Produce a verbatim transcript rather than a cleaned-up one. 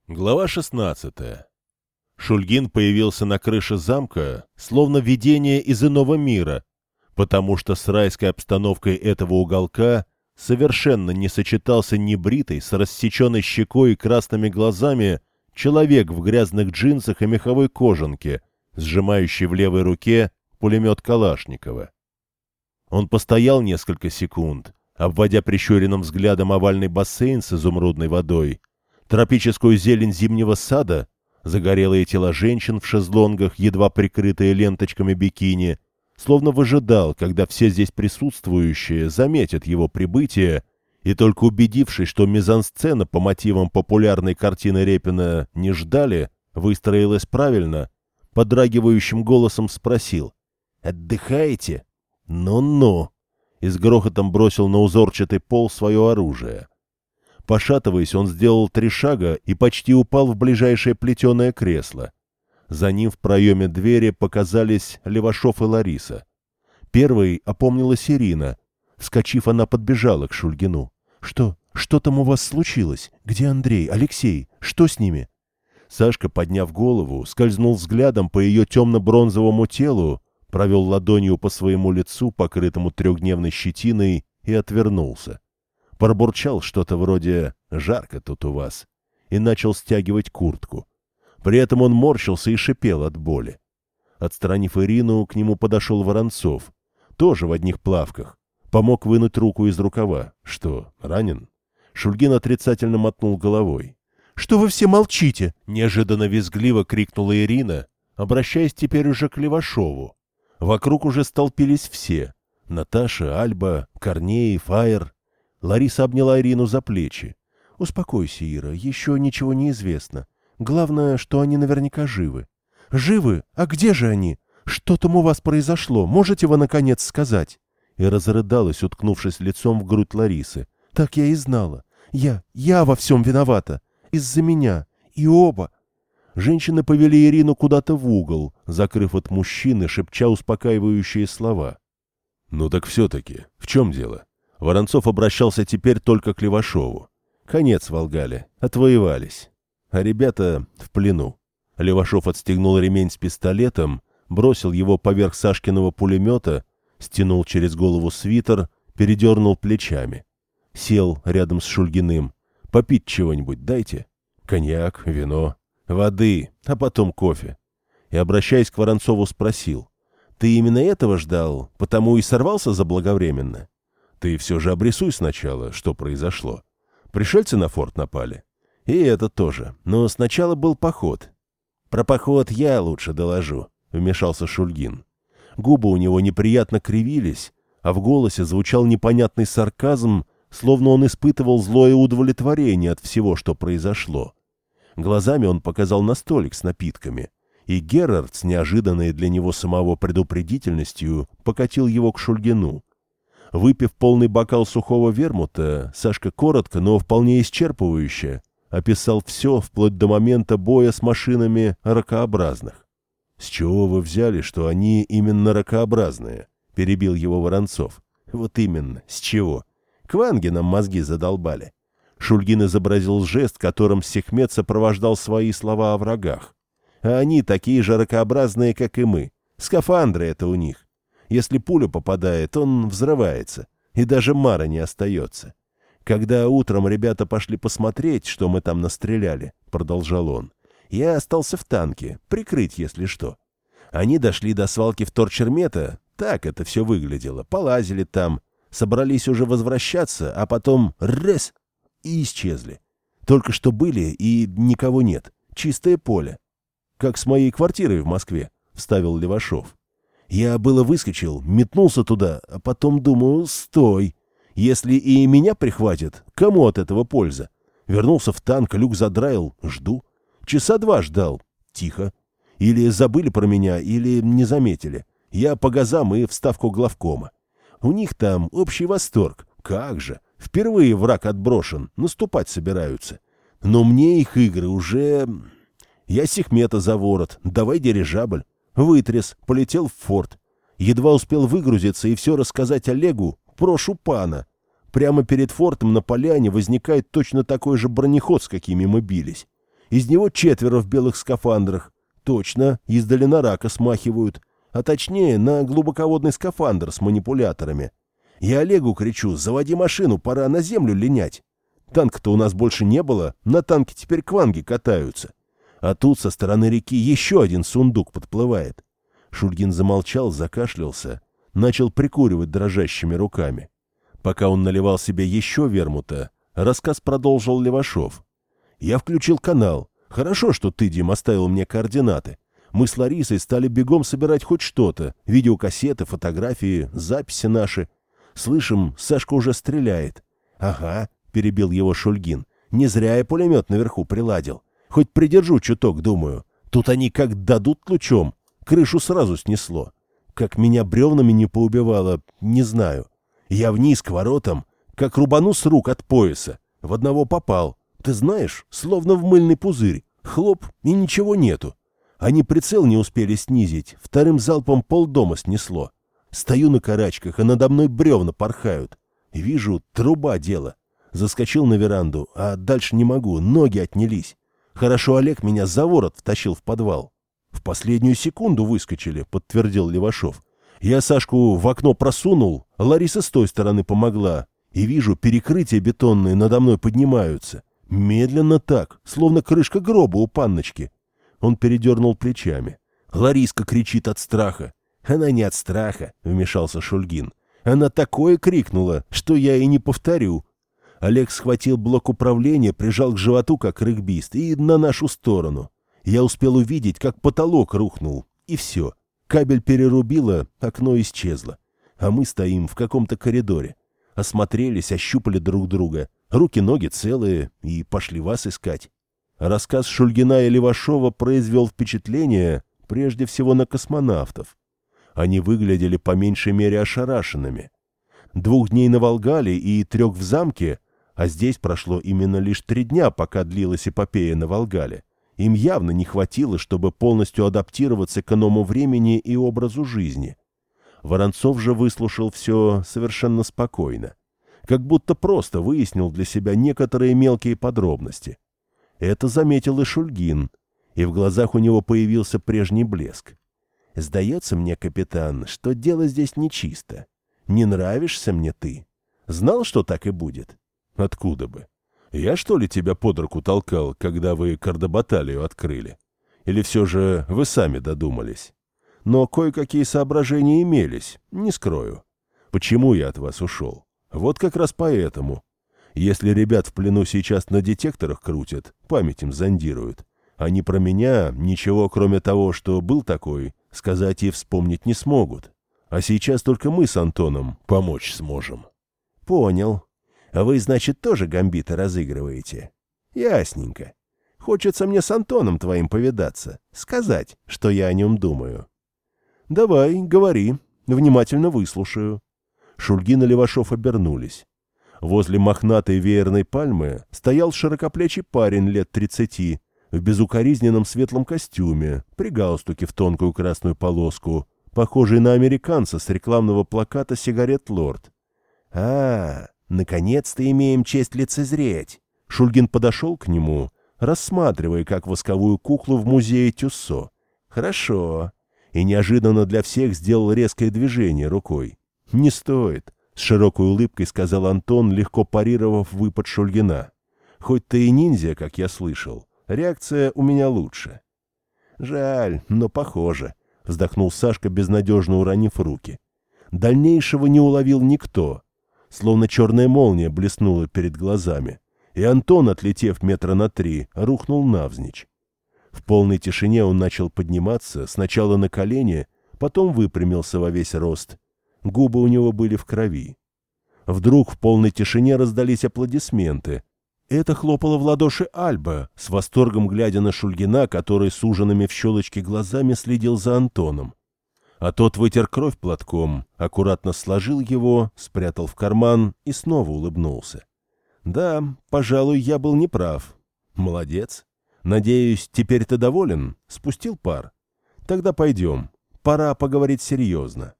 Глава шестнадцатая. Шульгин появился на крыше замка, словно видение из иного мира, потому что с райской обстановкой этого уголка совершенно не сочетался небритый, с рассеченной щекой и красными глазами человек в грязных джинсах и меховой кожанке, сжимающий в левой руке пулемет Калашникова. Он постоял несколько секунд, обводя прищуренным взглядом овальный бассейн с изумрудной водой, тропическую зелень зимнего сада, загорелые тела женщин в шезлонгах, едва прикрытые ленточками бикини, словно выжидал, когда все здесь присутствующие заметят его прибытие, и только убедившись, что мизансцена по мотивам популярной картины Репина не ждали, выстроилась правильно, подрагивающим голосом спросил: «Отдыхаете? Ну-ну!» и с грохотом бросил на узорчатый пол свое оружие. Пошатываясь, он сделал три шага и почти упал в ближайшее плетеное кресло. За ним в проеме двери показались Левашов и Лариса. Первой опомнилась Ирина. Вскочив, она подбежала к Шульгину. «Что? Что там у вас случилось? Где Андрей? Алексей? Что с ними?» Сашка, подняв голову, скользнул взглядом по ее темно-бронзовому телу, провел ладонью по своему лицу, покрытому трехдневной щетиной, и отвернулся. Пробурчал что-то вроде «жарко тут у вас» и начал стягивать куртку. При этом он морщился и шипел от боли. Отстранив Ирину, к нему подошел Воронцов, тоже в одних плавках, помог вынуть руку из рукава. «Что, ранен?» Шульгин отрицательно мотнул головой. «Что вы все молчите?» — неожиданно визгливо крикнула Ирина, обращаясь теперь уже к Левашову. Вокруг уже столпились все — Наташа, Альба, Корнеев, Айр. Лариса обняла Ирину за плечи. «Успокойся, Ира, еще ничего не известно. Главное, что они наверняка живы». «Живы? А где же они? Что там у вас произошло? Можете вы, наконец, сказать?» И разрыдалась, уткнувшись лицом в грудь Ларисы. «Так я и знала. Я, я во всем виновата. Из-за меня. И оба». Женщины повели Ирину куда-то в угол, закрыв от мужчины, шепча успокаивающие слова. «Ну так все-таки, в чем дело?» Воронцов обращался теперь только к Левашову. Конец Волгале, отвоевались. А ребята в плену. Левашов отстегнул ремень с пистолетом, бросил его поверх Сашкиного пулемета, стянул через голову свитер, передернул плечами. Сел рядом с Шульгиным. «Попить чего-нибудь дайте. Коньяк, вино, воды, а потом кофе». И, обращаясь к Воронцову, спросил: «Ты именно этого ждал, потому и сорвался заблаговременно? Ты все же обрисуй сначала, что произошло. Пришельцы на форт напали. И это тоже. Но сначала был поход». «Про поход я лучше доложу», — вмешался Шульгин. Губы у него неприятно кривились, а в голосе звучал непонятный сарказм, словно он испытывал злое удовлетворение от всего, что произошло. Глазами он показал на столик с напитками, и Герард с неожиданной для него самого предупредительностью покатил его к Шульгину. Выпив полный бокал сухого вермута, Сашка коротко, но вполне исчерпывающе описал все, вплоть до момента боя с машинами ракообразных. «С чего вы взяли, что они именно ракообразные?» — перебил его Воронцов. «Вот именно, с чего? Кванги нам мозги задолбали». Шульгин изобразил жест, которым Сехмет сопровождал свои слова о врагах. «А они такие же ракообразные, как и мы. Скафандры это у них. Если пуля попадает, он взрывается, и даже мара не остается. Когда утром ребята пошли посмотреть, что мы там настреляли, — продолжал он, — я остался в танке, прикрыть, если что. Они дошли до свалки вторчермета, так это все выглядело, полазили там, собрались уже возвращаться, а потом — раз! И исчезли. Только что были, и никого нет, чистое поле. Как с моей квартирой в Москве, — вставил Левашов. Я было выскочил, метнулся туда, а потом думаю, стой. Если и меня прихватят, кому от этого польза? Вернулся в танк, люк задраил, жду. Часа два ждал. Тихо. Или забыли про меня, или не заметили. Я по газам и в ставку главкома. У них там общий восторг. Как же. Впервые враг отброшен, наступать собираются. Но мне их игры уже... Я Сехмета за ворот, давай дирижабль. Вытряс, полетел в форт. Едва успел выгрузиться и все рассказать Олегу, прошу пана. Прямо перед фортом на поляне возникает точно такой же бронеход, с какими мы бились. Из него четверо в белых скафандрах. Точно, издали на рака смахивают. А точнее, на глубоководный скафандр с манипуляторами. Я Олегу кричу: заводи машину, пора на землю линять. Танка-то у нас больше не было, на танке теперь кванги катаются. А тут со стороны реки еще один сундук подплывает. Шульгин замолчал, закашлялся, начал прикуривать дрожащими руками. Пока он наливал себе еще вермута, рассказ продолжил Левашов. Я включил канал. Хорошо, что ты, Дим, оставил мне координаты. Мы с Ларисой стали бегом собирать хоть что-то. Видеокассеты, фотографии, записи наши. Слышим, Сашка уже стреляет. Ага, перебил его Шульгин. Не зря я пулемет наверху приладил. Хоть придержу чуток, думаю. Тут они как дадут лучом. Крышу сразу снесло. Как меня бревнами не поубивало, не знаю. Я вниз к воротам, как рубану с рук от пояса. В одного попал. Ты знаешь, словно в мыльный пузырь. Хлоп, и ничего нету. Они прицел не успели снизить. Вторым залпом полдома снесло. Стою на карачках, а надо мной бревна порхают. Вижу, труба дело. Заскочил на веранду, а дальше не могу, ноги отнялись. Хорошо Олег меня за ворот втащил в подвал. В последнюю секунду выскочили, подтвердил Левашов. Я Сашку в окно просунул, Лариса с той стороны помогла. И вижу, перекрытия бетонные надо мной поднимаются. Медленно так, словно крышка гроба у панночки. Он передернул плечами. Лариска кричит от страха. Она не от страха, вмешался Шульгин. Она такое крикнула, что я и не повторю. Олег схватил блок управления, прижал к животу, как регбист, и на нашу сторону. Я успел увидеть, как потолок рухнул, и все. Кабель перерубило, окно исчезло. А мы стоим в каком-то коридоре. Осмотрелись, ощупали друг друга. Руки-ноги целые, и пошли вас искать. Рассказ Шульгина и Левашова произвел впечатление прежде всего на космонавтов. Они выглядели по меньшей мере ошарашенными. Двух дней на Волгале и трех в замке, а здесь прошло именно лишь три дня, пока длилась эпопея на Волгале, им явно не хватило, чтобы полностью адаптироваться к иному времени и образу жизни. Воронцов же выслушал все совершенно спокойно, как будто просто выяснил для себя некоторые мелкие подробности. Это заметил и Шульгин, и в глазах у него появился прежний блеск. «Сдается мне, капитан, что дело здесь нечисто. Не нравишься мне ты. Знал, что так и будет?» «Откуда бы? Я, что ли, тебя под руку толкал, когда вы кардебаталию открыли? Или все же вы сами додумались? Но кое-какие соображения имелись, не скрою. Почему я от вас ушел? Вот как раз поэтому. Если ребят в плену сейчас на детекторах крутят, память им зондируют, они про меня ничего, кроме того, что был такой, сказать и вспомнить не смогут. А сейчас только мы с Антоном помочь сможем». «Понял. А вы, значит, тоже гамбиты разыгрываете?» «Ясненько. Хочется мне с Антоном твоим повидаться, сказать, что я о нем думаю». «Давай, говори. Внимательно выслушаю». Шульгин и Левашов обернулись. Возле мохнатой веерной пальмы стоял широкоплечий парень лет тридцати, в безукоризненном светлом костюме, при галстуке в тонкую красную полоску, похожий на американца с рекламного плаката сигарет «Лорд». «А, наконец-то имеем честь лицезреть!» Шульгин подошел к нему, рассматривая как восковую куклу в музее Тюссо. «Хорошо». И неожиданно для всех сделал резкое движение рукой. «Не стоит», — с широкой улыбкой сказал Антон, легко парировав выпад Шульгина. «Хоть ты и ниндзя, как я слышал, реакция у меня лучше». «Жаль, но похоже», — вздохнул Сашка, безнадежно уронив руки. Дальнейшего не уловил никто. Словно черная молния блеснула перед глазами, и Антон, отлетев метра на три, рухнул навзничь. В полной тишине он начал подниматься, сначала на колени, потом выпрямился во весь рост. Губы у него были в крови. Вдруг в полной тишине раздались аплодисменты. Это хлопала в ладоши Альба, с восторгом глядя на Шульгина, который с ужинами в щелочке глазами следил за Антоном. А тот вытер кровь платком, аккуратно сложил его, спрятал в карман и снова улыбнулся. «Да, пожалуй, я был неправ. Молодец. Надеюсь, теперь ты доволен? Спустил пар? Тогда пойдем. Пора поговорить серьезно».